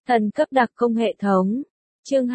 Thần cấp đặc công hệ thống. Chương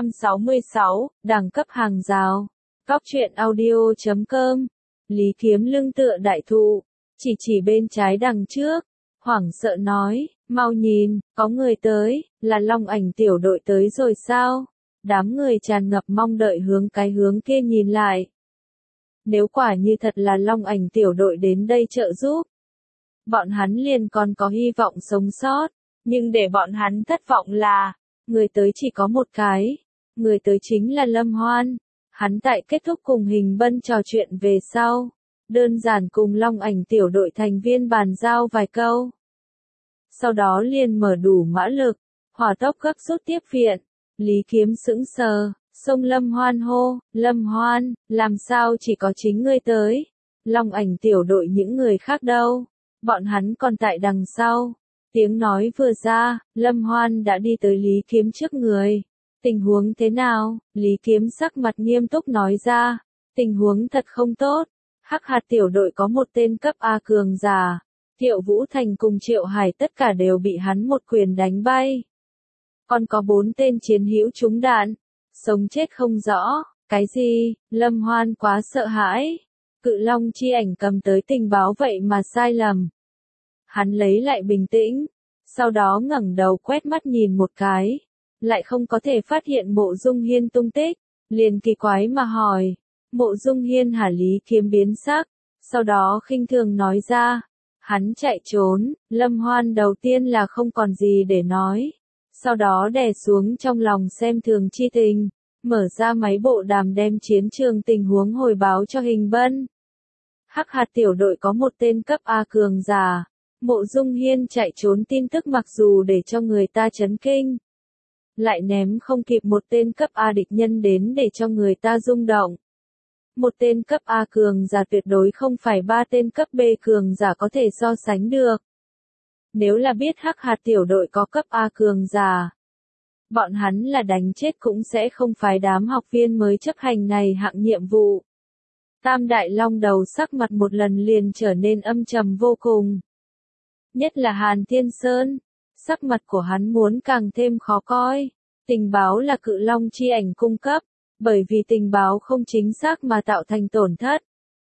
266, đẳng cấp hàng rào. Cóc truyện audio.com. Lý Kiếm lưng tựa đại thụ, chỉ bên trái đằng trước, hoảng sợ nói, mau nhìn, có người tới, là Long Ảnh tiểu đội tới rồi sao? Đám người tràn ngập mong đợi hướng cái hướng kia nhìn lại. Nếu quả như thật là Long Ảnh tiểu đội đến đây trợ giúp, bọn hắn liền còn có hy vọng sống sót, nhưng để bọn hắn thất vọng là, người tới chỉ có một cái, người tới chính là Lâm Hoan. Hắn tại kết thúc cùng Hình Bân trò chuyện về sau, đơn giản cùng Long Ảnh tiểu đội thành viên bàn giao vài câu. Sau đó liền mở đủ mã lực, hỏa tốc gấp rút tiếp viện. Lý Kiếm sững sờ, xông Lâm Hoan hô, Lâm Hoan, làm sao chỉ có chính ngươi tới? Long Ảnh tiểu đội những người khác đâu? Bọn hắn còn tại đằng sau. Tiếng nói vừa ra, Lâm Hoan đã đi tới Lý Kiếm trước người. Tình huống thế nào? Lý Kiếm sắc mặt nghiêm túc nói ra. Tình huống thật không tốt. Hắc Hạt tiểu đội có một tên cấp A cường giả. Thiệu Vũ Thành cùng Triệu Hải tất cả đều bị hắn một quyền đánh bay. Còn có 4 tên chiến hữu trúng đạn. Sống chết không rõ. Cái gì? Lâm Hoan quá sợ hãi. Cự Long chi ảnh cầm tới tình báo vậy mà sai lầm. Hắn lấy lại bình tĩnh. Sau đó ngẩng đầu quét mắt nhìn một cái. Lại không có thể phát hiện Mộ Dung Hiên tung tích. Liền kỳ quái mà hỏi. Mộ Dung Hiên hả? Lý Kiếm biến sắc. Sau đó khinh thường nói ra. Hắn chạy trốn. Lâm Hoan đầu tiên là không còn gì để nói. Sau đó đè xuống trong lòng xem thường chi tình. Mở ra máy bộ đàm đem chiến trường tình huống hồi báo cho Hình Bân. Hắc Hạt tiểu đội có một tên cấp A cường giả. Mộ Dung Hiên chạy trốn tin tức mặc dù để cho người ta chấn kinh. Lại ném không kịp một tên cấp A địch nhân đến để cho người ta rung động. Một tên cấp A cường giả tuyệt đối không phải 3 tên cấp B cường giả có thể so sánh được. Nếu là biết Hắc Hạt tiểu đội có cấp A cường giả, bọn hắn là đánh chết cũng sẽ không phái đám học viên mới chấp hành này hạng nhiệm vụ. Tam Đại Long đầu sắc mặt một lần liền trở nên âm trầm vô cùng. Nhất là Hàn Thiên Sơn, sắc mặt của hắn muốn càng thêm khó coi. Tình báo là Cự Long chi ảnh cung cấp, bởi vì tình báo không chính xác mà tạo thành tổn thất.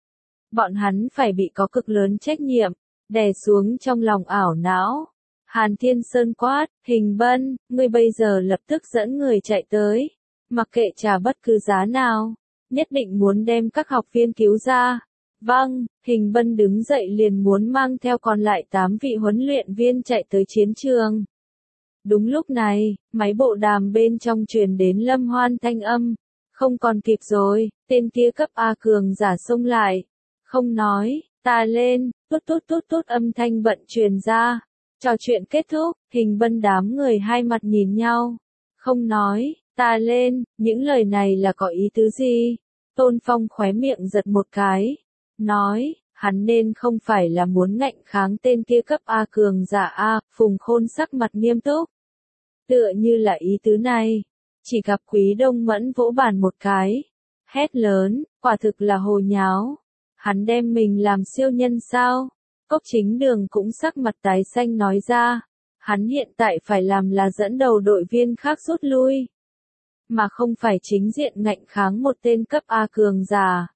Bọn hắn phải bị có cực lớn trách nhiệm, đè xuống trong lòng ảo não. Hàn Thiên Sơn quát, Hình Bân, ngươi bây giờ lập tức dẫn người chạy tới, mặc kệ trả bất cứ giá nào, nhất định muốn đem các học viên cứu ra. Vâng, Hình Bân đứng dậy liền muốn mang theo còn lại 8 vị huấn luyện viên chạy tới chiến trường. Đúng lúc này, máy bộ đàm bên trong truyền đến Lâm Hoan thanh âm. Không còn kịp rồi, tên kia cấp A cường giả xông lại. Không nói, ta lên, tốt âm thanh bận truyền ra. Trò chuyện kết thúc, Hình Bân đám người hai mặt nhìn nhau. Không nói, ta lên, những lời này là có ý tứ gì? Tôn Phong khóe miệng giật một cái. Nói, hắn nên không phải là muốn ngạnh kháng tên kia cấp A cường giả A. Phùng Khôn sắc mặt nghiêm túc. Tựa như là ý tứ này. Chỉ gặp Quý Đông Mẫn vỗ bàn một cái. Hét lớn, quả thực là hồ nháo. Hắn đem mình làm siêu nhân sao? Cốc Chính Đường cũng sắc mặt tái xanh nói ra. Hắn hiện tại phải làm là dẫn đầu đội viên khác rút lui. Mà không phải chính diện ngạnh kháng một tên cấp A cường giả.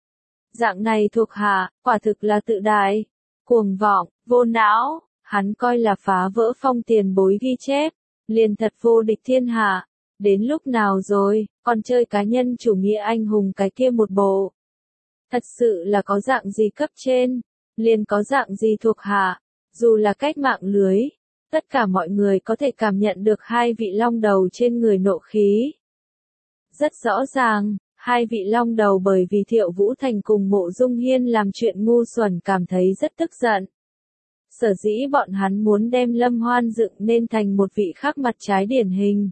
Dạng này thuộc hạ, quả thực là tự đại, cuồng vọng, vô não. Hắn coi là phá vỡ Phong tiền bối ghi chép, liền thật vô địch thiên hạ. Đến lúc nào rồi, còn chơi cá nhân chủ nghĩa anh hùng cái kia một bộ. Thật sự là có dạng gì cấp trên, liền có dạng gì thuộc hạ. Dù là cách mạng lưới, tất cả mọi người có thể cảm nhận được hai vị long đầu trên người nộ khí. Rất rõ ràng, hai vị long đầu bởi vì Thiệu Vũ Thành cùng Mộ Dung Hiên làm chuyện ngu xuẩn cảm thấy rất tức giận. Sở dĩ bọn hắn muốn đem Lâm Hoan dựng nên thành một vị khác mặt trái điển hình.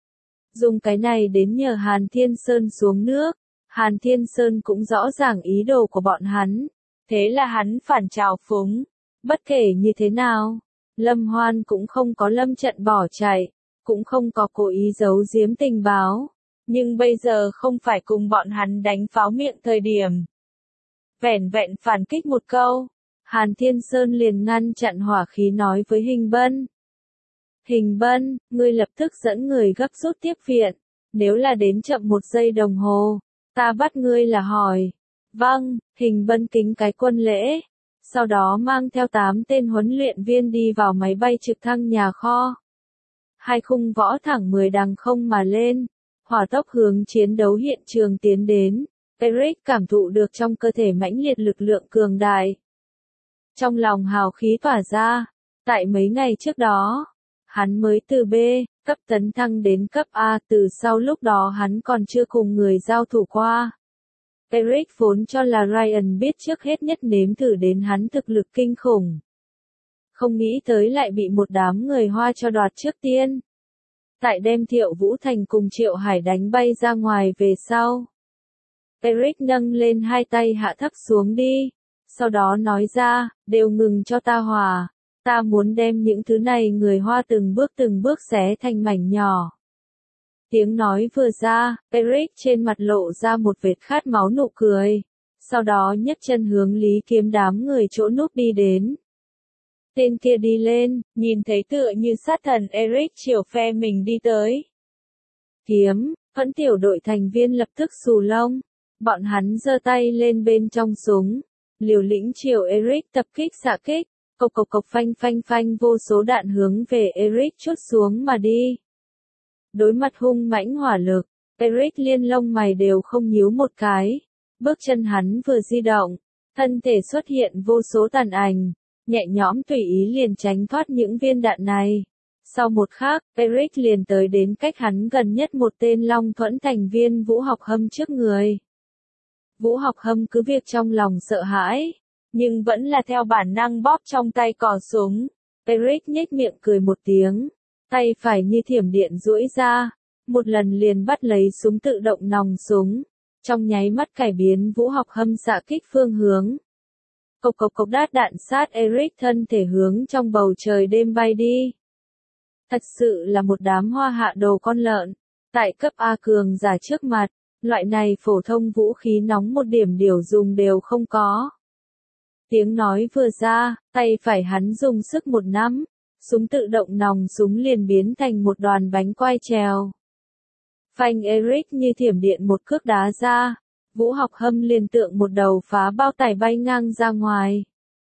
Dùng cái này đến nhờ Hàn Thiên Sơn xuống nước. Hàn Thiên Sơn cũng rõ ràng ý đồ của bọn hắn. Thế là hắn phản trào phúng. Bất kể như thế nào, Lâm Hoan cũng không có lâm trận bỏ chạy, cũng không có cố ý giấu giếm tình báo. Nhưng bây giờ không phải cùng bọn hắn đánh pháo miệng thời điểm. Vẻn vẹn phản kích một câu, Hàn Thiên Sơn liền ngăn chặn hỏa khí nói với Hình Bân. Hình Bân, ngươi lập tức dẫn người gấp rút tiếp viện. Nếu là đến chậm 1 giây đồng hồ, ta bắt ngươi là hỏi. Vâng, Hình Bân kính cái quân lễ. Sau đó mang theo 8 tên huấn luyện viên đi vào máy bay trực thăng nhà kho. 2 khung võ thẳng 10 đằng không mà lên, hỏa tốc hướng chiến đấu hiện trường tiến đến. Eric cảm thụ được trong cơ thể mãnh liệt lực lượng cường đại. Trong lòng hào khí tỏa ra, tại mấy ngày trước đó, hắn mới từ B cấp tấn thăng đến cấp A, từ sau lúc đó hắn còn chưa cùng người giao thủ qua. Eric vốn cho là Ryan biết trước hết nhất nếm thử đến hắn thực lực kinh khủng. Không nghĩ tới lại bị một đám người Hoa cho đoạt trước tiên. Tại đem Thiệu Vũ Thành cùng Triệu Hải đánh bay ra ngoài về sau. Eric nâng lên 2 tay hạ thấp xuống đi. Sau đó nói ra, đều ngừng cho ta hòa. Ta muốn đem những thứ này người Hoa từng bước xé thành mảnh nhỏ. Tiếng nói vừa ra, Eric trên mặt lộ ra một vệt khát máu nụ cười. Sau đó nhấc chân hướng Lý Kiếm đám người chỗ núp đi đến. Tên kia đi lên, nhìn thấy tựa như sát thần Eric chiều phe mình đi tới. Kiếm, Phẫn tiểu đội thành viên lập tức xù lông. Bọn hắn giơ tay lên bên trong súng. Liều lĩnh chiều Eric tập kích xạ kích. Cộc cộc cộc phanh phanh phanh, vô số đạn hướng về Eric trút xuống mà đi. Đối mặt hung mãnh hỏa lực, Eric liên lông mày đều không nhíu một cái. Bước chân hắn vừa di động, thân thể xuất hiện vô số tàn ảnh, nhẹ nhõm tùy ý liền tránh thoát những viên đạn này. Sau một khắc, Eric liền tới đến cách hắn gần nhất một tên Long Thuẫn thành viên Vũ Học Hâm trước người. Vũ Học Hâm cứ việc trong lòng sợ hãi, nhưng vẫn là theo bản năng bóp trong tay cò súng. Eric nhếch miệng cười một tiếng, tay phải như thiểm điện duỗi ra, một lần liền bắt lấy súng tự động nòng súng, trong nháy mắt cải biến Vũ Học Hâm xạ kích phương hướng. Cộc cộc cộc, đạn sát Eric thân thể hướng trong bầu trời đêm bay đi. Thật sự là một đám hoa hạ đồ con lợn. Tại cấp A cường giả trước mặt, loại này phổ thông vũ khí nóng một điểm điều dùng đều không có. Tiếng nói vừa ra, tay phải hắn dùng sức một nắm, súng tự động nòng súng liền biến thành một đoàn bánh quai trèo. Phanh, Eric như thiểm điện một cước đá ra, Vũ Học Hâm liền tượng một đầu phá bao tải bay ngang ra ngoài.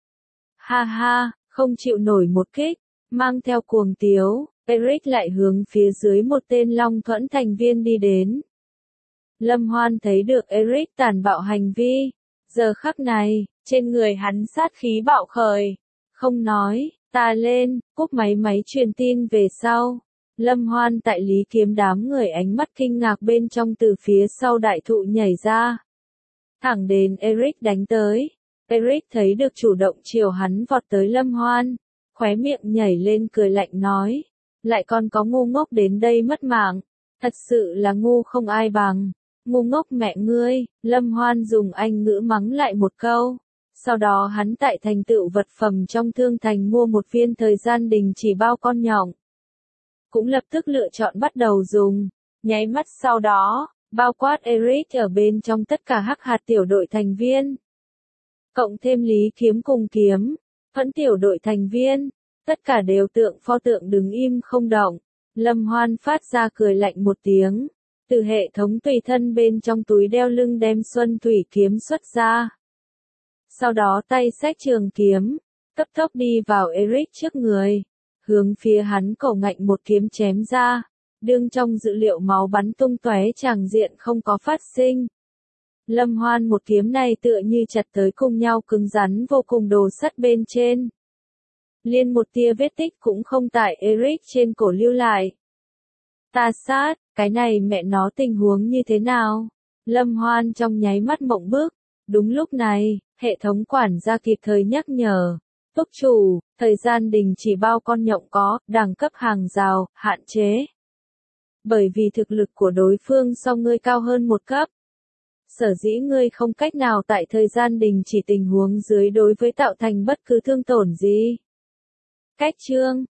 Ha ha, không chịu nổi một kích, mang theo cuồng tiếu, Eric lại hướng phía dưới một tên Long Thuẫn thành viên đi đến. Lâm Hoan thấy được Eric tàn bạo hành vi, giờ khắc này, trên người hắn sát khí bạo khởi, không nói, ta lên, cúp máy truyền tin về sau. Lâm Hoan tại Lý Kiếm đám người ánh mắt kinh ngạc bên trong từ phía sau đại thụ nhảy ra. Thẳng đến Eric đánh tới. Eric thấy được chủ động chiều hắn vọt tới Lâm Hoan. Khóe miệng nhảy lên cười lạnh nói. Lại còn có ngu ngốc đến đây mất mạng. Thật sự là ngu không ai bằng. Ngu ngốc mẹ ngươi. Lâm Hoan dùng Anh ngữ mắng lại một câu. Sau đó hắn tại thành tựu vật phẩm trong thương thành mua một viên thời gian đình chỉ bao con nhộng. Cũng lập tức lựa chọn bắt đầu dùng. Nháy mắt sau đó, bao quát Eric ở bên trong tất cả hắc hạt tiểu đội thành viên. Cộng thêm Lý Kiếm cùng Kiếm, Phẫn tiểu đội thành viên, tất cả đều tượng pho tượng đứng im không động. Lâm Hoan phát ra cười lạnh một tiếng, từ hệ thống tùy thân bên trong túi đeo lưng đem Xuân Thủy kiếm xuất ra. Sau đó tay xách trường kiếm, cấp tốc đi vào Eric trước người, hướng phía hắn cổ ngạnh một kiếm chém ra, đương trong dữ liệu máu bắn tung tóe, tràng diện không có phát sinh. Lâm Hoan một kiếm này tựa như chặt tới cùng nhau cứng rắn vô cùng đồ sắt bên trên. Liên một tia vết tích cũng không tại Eric trên cổ lưu lại. Ta sát, cái này mẹ nó tình huống như thế nào? Lâm Hoan trong nháy mắt mộng bức. Đúng lúc này, hệ thống quản gia kịp thời nhắc nhở. Túc chủ, thời gian đình chỉ bao con nhộng có, đẳng cấp hàng rào, hạn chế. Bởi vì thực lực của đối phương so ngươi cao hơn một cấp. Sở dĩ ngươi không cách nào tại thời gian đình chỉ tình huống dưới đối với tạo thành bất cứ thương tổn gì. Cách chương